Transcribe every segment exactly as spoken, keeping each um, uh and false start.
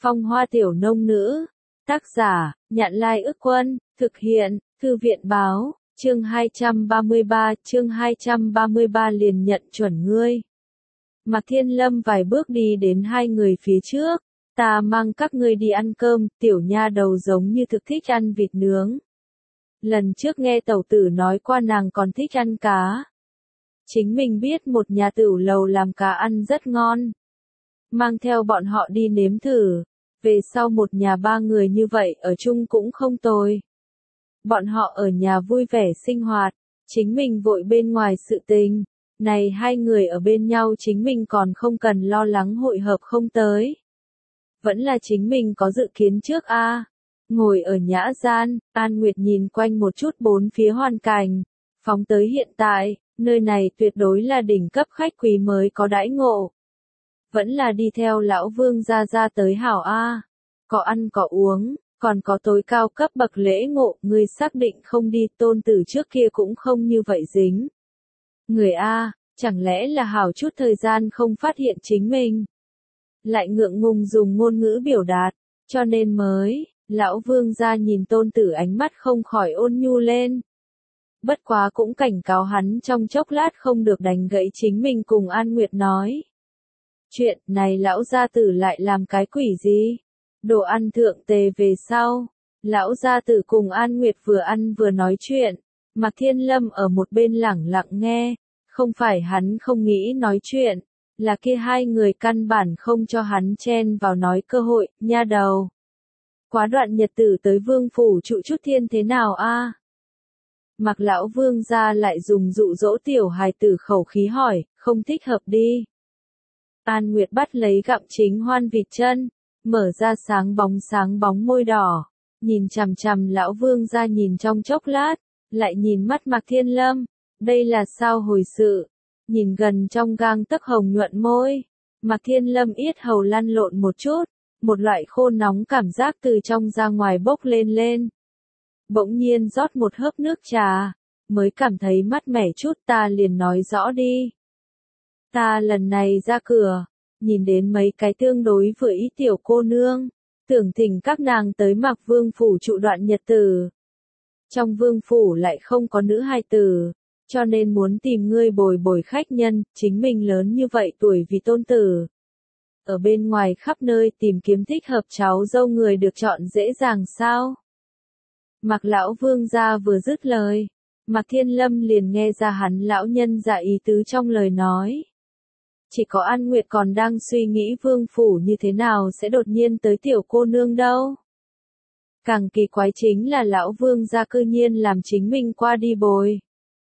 Phong hoa tiểu nông nữ. Tác giả, Nhạn Lai Ức Quân, thực hiện, Thư viện báo, chương hai trăm ba mươi ba, chương hai trăm ba mươi ba liền nhận chuẩn ngươi. Mạc Thiên Lâm vài bước đi đến hai người phía trước, ta mang các ngươi đi ăn cơm, tiểu nha đầu giống như thực thích ăn vịt nướng. Lần trước nghe tẩu tử nói qua nàng còn thích ăn cá. Chính mình biết một nhà tửu lầu làm cá ăn rất ngon. Mang theo bọn họ đi nếm thử, về sau một nhà ba người như vậy ở chung cũng không tồi. Bọn họ ở nhà vui vẻ sinh hoạt, chính mình vội bên ngoài sự tình. Này hai người ở bên nhau chính mình còn không cần lo lắng hội hợp không tới. Vẫn là chính mình có dự kiến trước a. À. Ngồi ở nhã gian, An Nguyệt nhìn quanh một chút bốn phía hoàn cảnh. Phóng tới hiện tại, nơi này tuyệt đối là đỉnh cấp khách quý mới có đãi ngộ. Vẫn là đi theo lão vương gia gia tới hảo a. À. Có ăn có uống, còn có tối cao cấp bậc lễ ngộ, người xác định không đi, tôn tử trước kia cũng không như vậy dính. Người A, chẳng lẽ là hảo chút thời gian không phát hiện chính mình. Lại ngượng ngùng dùng ngôn ngữ biểu đạt, cho nên mới, lão vương gia nhìn tôn tử ánh mắt không khỏi ôn nhu lên. Bất quá cũng cảnh cáo hắn trong chốc lát không được đánh gãy chính mình cùng An Nguyệt nói. Chuyện này lão gia tử lại làm cái quỷ gì? Đồ ăn thượng tề về sau, lão gia tử cùng An Nguyệt vừa ăn vừa nói chuyện. Mạc Thiên Lâm ở một bên lẳng lặng nghe, không phải hắn không nghĩ nói chuyện, là kia hai người căn bản không cho hắn chen vào nói cơ hội, nha đầu. Quá đoạn nhật tử tới vương phủ trụ chút thiên thế nào a? À? Mạc lão vương gia lại dùng dụ dỗ tiểu hài tử khẩu khí hỏi, không thích hợp đi. An Nguyệt bắt lấy gặm chính hoan vịt chân, mở ra sáng bóng sáng bóng môi đỏ, nhìn chằm chằm lão vương gia nhìn trong chốc lát. Lại nhìn mắt Mạc Thiên Lâm, đây là sao hồi sự, nhìn gần trong gang tấc hồng nhuận môi, Mạc Thiên Lâm yết hầu lăn lộn một chút, một loại khô nóng cảm giác từ trong ra ngoài bốc lên lên. Bỗng nhiên rót một hớp nước trà, mới cảm thấy mát mẻ chút, ta liền nói rõ đi. Ta lần này ra cửa, nhìn đến mấy cái tương đối vừa ý tiểu cô nương, tưởng thỉnh các nàng tới Mạc Vương phủ trụ đoạn nhật tử. Trong vương phủ lại không có nữ hài tử, cho nên muốn tìm ngươi bồi bồi khách nhân, chính mình lớn như vậy tuổi vì tôn tử. Ở bên ngoài khắp nơi tìm kiếm thích hợp cháu dâu người được chọn dễ dàng sao? Mạc lão vương gia vừa dứt lời, Mạc Thiên Lâm liền nghe ra hắn lão nhân dạ ý tứ trong lời nói. Chỉ có An Nguyệt còn đang suy nghĩ vương phủ như thế nào sẽ đột nhiên tới tiểu cô nương đâu. Càng kỳ quái chính là lão vương gia cư nhiên làm chính mình qua đi bồi.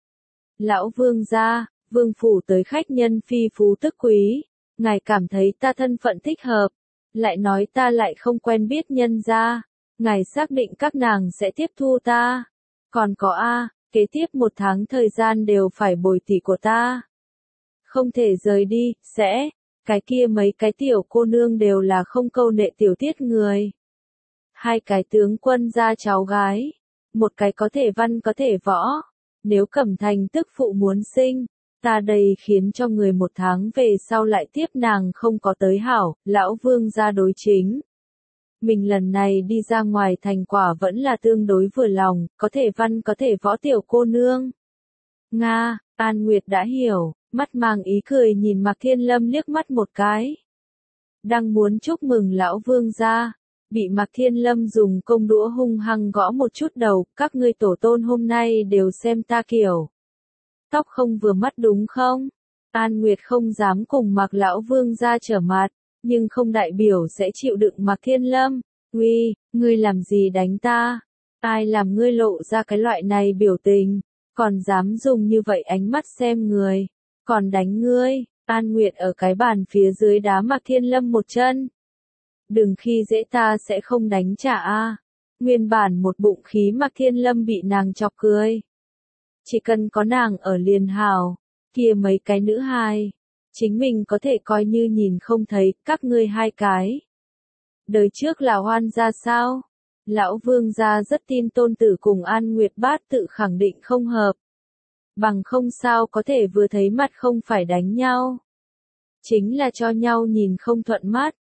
Lão vương gia, vương phủ tới khách nhân phi phú tức quý, ngài cảm thấy ta thân phận thích hợp, lại nói ta lại không quen biết nhân gia, ngài xác định các nàng sẽ tiếp thu ta. Còn có a, kế tiếp một tháng thời gian đều phải bồi tỷ của ta. Không thể rời đi, sẽ, cái kia mấy cái tiểu cô nương đều là không câu nệ tiểu tiết người. Hai cái tướng quân gia cháu gái, một cái có thể văn có thể võ, nếu Cẩm Thành tức phụ muốn sinh, ta đây khiến cho người một tháng về sau lại tiếp nàng không có tới hảo, lão vương gia đối chính. Mình lần này đi ra ngoài thành quả vẫn là tương đối vừa lòng, có thể văn có thể võ tiểu cô nương. Nga, An Nguyệt đã hiểu, mắt mang ý cười nhìn Mạc Thiên Lâm liếc mắt một cái. Đang muốn chúc mừng lão vương gia. Bị Mạc Thiên Lâm dùng công đũa hung hăng gõ một chút đầu, các ngươi tổ tôn hôm nay đều xem ta kiểu. Tóc không vừa mắt đúng không? An Nguyệt không dám cùng Mạc lão vương gia trở mặt, nhưng không đại biểu sẽ chịu đựng Mạc Thiên Lâm. Uy, ngươi làm gì đánh ta? Ai làm ngươi lộ ra cái loại này biểu tình, còn dám dùng như vậy ánh mắt xem người, còn đánh ngươi. An Nguyệt ở cái bàn phía dưới đá Mạc Thiên Lâm một chân. Đừng khi dễ ta sẽ không đánh trả a. À. Nguyên bản một bụng khí Mạc Thiên Lâm bị nàng chọc cười. Chỉ cần có nàng ở liền hào, kia mấy cái nữ hài, chính mình có thể coi như nhìn không thấy, các ngươi hai cái. Đời trước là hoan gia sao? Lão vương gia rất tin tôn tử cùng An Nguyệt bát tự khẳng định không hợp. Bằng không sao có thể vừa thấy mặt không phải đánh nhau. Chính là cho nhau nhìn không thuận mắt.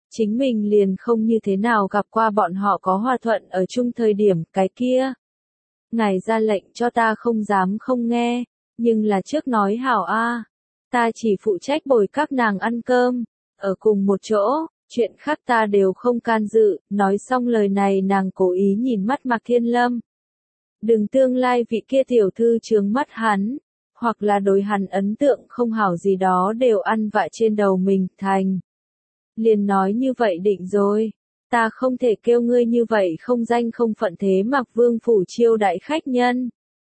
chính mình liền không như thế nào gặp qua bọn họ có hòa thuận ở chung thời điểm, cái kia. Ngài ra lệnh cho ta không dám không nghe, nhưng là trước nói hảo a, ta chỉ phụ trách bồi các nàng ăn cơm, ở cùng một chỗ, chuyện khác ta đều không can dự. Nói xong lời này nàng cố ý nhìn mắt Mạc Thiên Lâm. Đừng tương lai vị kia tiểu thư chướng mắt hắn, hoặc là đối hắn ấn tượng không hảo gì đó đều ăn vạ trên đầu mình, thành. Liền nói như vậy định rồi, ta không thể kêu ngươi như vậy không danh không phận thế Mạc Vương phủ chiêu đãi khách nhân.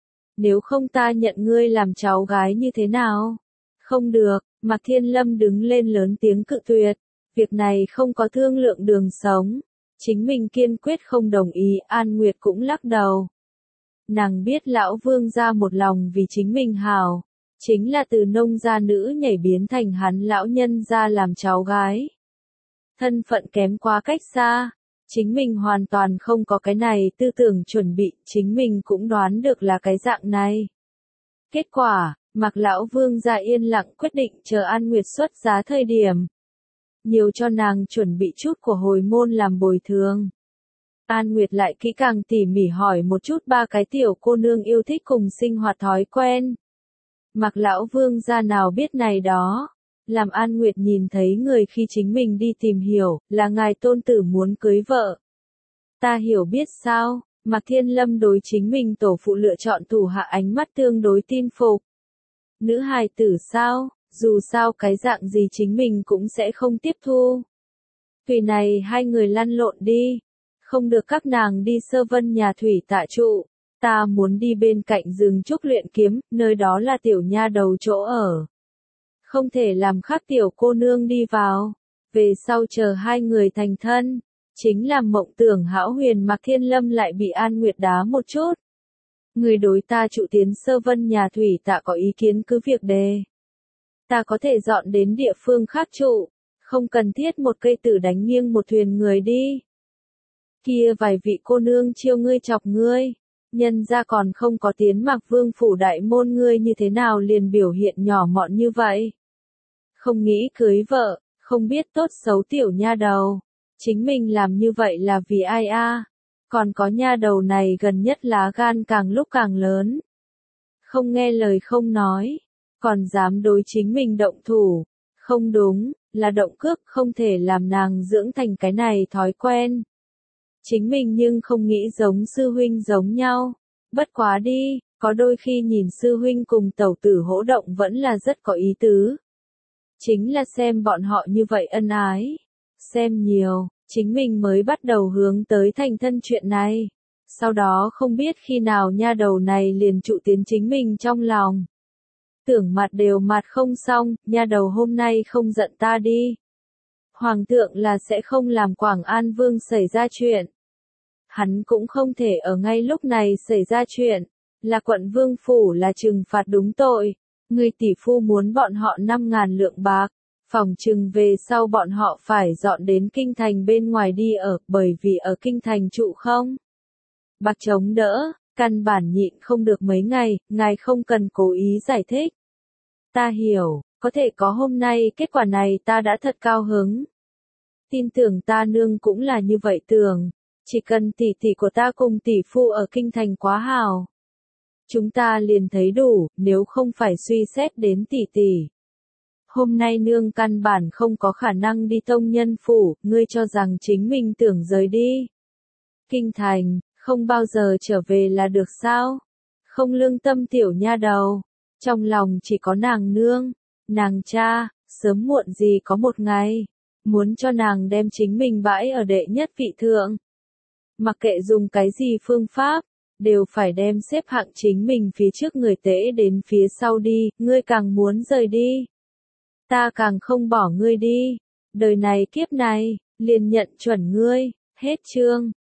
Nếu không ta nhận ngươi làm cháu gái như thế nào? Không được, Mạc Thiên Lâm đứng lên lớn tiếng cự tuyệt, việc này không có thương lượng đường sống. Chính mình kiên quyết không đồng ý, An Nguyệt cũng lắc đầu. Nàng biết lão vương gia một lòng vì chính mình hảo, chính là từ nông gia nữ nhảy biến thành hắn lão nhân gia làm cháu gái. Thân phận kém quá cách xa, chính mình hoàn toàn không có cái này tư tưởng chuẩn bị, chính mình cũng đoán được là cái dạng này. Kết quả, Mạc lão vương gia yên lặng quyết định chờ An Nguyệt xuất giá thời điểm. Nhiều cho nàng chuẩn bị chút của hồi môn làm bồi thường. An Nguyệt lại kỹ càng tỉ mỉ hỏi một chút ba cái tiểu cô nương yêu thích cùng sinh hoạt thói quen. Mạc lão vương gia nào biết này đó. Làm An Nguyệt nhìn thấy người khi chính mình đi tìm hiểu, là ngài tôn tử muốn cưới vợ. Ta hiểu biết sao, Mạc Thiên Lâm đối chính mình tổ phụ lựa chọn thủ hạ ánh mắt tương đối tin phục. Nữ hài tử sao, dù sao cái dạng gì chính mình cũng sẽ không tiếp thu. Tùy này hai người lăn lộn đi, không được các nàng đi Sơ Vân nhà thủy tạ trụ, ta muốn đi bên cạnh rừng trúc luyện kiếm, nơi đó là tiểu nha đầu chỗ ở. Không thể làm khác tiểu cô nương đi vào, về sau chờ hai người thành thân, chính là mộng tưởng hão huyền. Mạc Thiên Lâm lại bị An Nguyệt đá một chút. Người đối ta trụ tiến Sơ Vân nhà thủy tạ có ý kiến cứ việc đề. Ta có thể dọn đến địa phương khác trụ, không cần thiết một cây tử đánh nghiêng một thuyền người đi. Kia vài vị cô nương chiêu ngươi chọc ngươi, nhân ra còn không có tiến Mạc Vương phủ đại môn, ngươi như thế nào liền biểu hiện nhỏ mọn như vậy. Không nghĩ cưới vợ, không biết tốt xấu tiểu nha đầu, chính mình làm như vậy là vì ai a? Còn có nha đầu này gần nhất lá gan càng lúc càng lớn. Không nghe lời không nói, còn dám đối chính mình động thủ. Không đúng, là động cước, không thể làm nàng dưỡng thành cái này thói quen. Chính mình nhưng không nghĩ giống sư huynh giống nhau. Bất quá đi, có đôi khi nhìn sư huynh cùng tẩu tử hỗ động vẫn là rất có ý tứ. Chính là xem bọn họ như vậy ân ái. Xem nhiều, chính mình mới bắt đầu hướng tới thành thân chuyện này. Sau đó không biết khi nào nha đầu này liền trụ tiến chính mình trong lòng. Tưởng mặt đều mặt không xong, nha đầu hôm nay không giận ta đi. Hoàng thượng là sẽ không làm Quảng An Vương xảy ra chuyện. Hắn cũng không thể ở ngay lúc này xảy ra chuyện. Là quận Vương phủ là trừng phạt đúng tội. Người tỷ phu muốn bọn họ năm ngàn lượng bạc. Phòng trừng về sau bọn họ phải dọn đến kinh thành bên ngoài đi ở, bởi vì ở kinh thành trụ không. Bạc chống đỡ, căn bản nhịn không được mấy ngày, ngài không cần cố ý giải thích. Ta hiểu, có thể có hôm nay kết quả này ta đã thật cao hứng. Tin tưởng ta nương cũng là như vậy tưởng, chỉ cần tỷ tỷ của ta cùng tỷ phu ở kinh thành quá hào. Chúng ta liền thấy đủ, nếu không phải suy xét đến tỷ tỷ. Hôm nay nương căn bản không có khả năng đi tông nhân phủ, ngươi cho rằng chính mình tưởng rời đi. Kinh thành, không bao giờ trở về là được sao? Không lương tâm tiểu nha đầu. Trong lòng chỉ có nàng nương, nàng cha, sớm muộn gì có một ngày, muốn cho nàng đem chính mình bãi ở đệ nhất vị thượng. Mặc kệ dùng cái gì phương pháp, đều phải đem xếp hạng chính mình phía trước người tễ đến phía sau đi, ngươi càng muốn rời đi. Ta càng không bỏ ngươi đi, đời này kiếp này, liền nhận chuẩn ngươi, hết chương.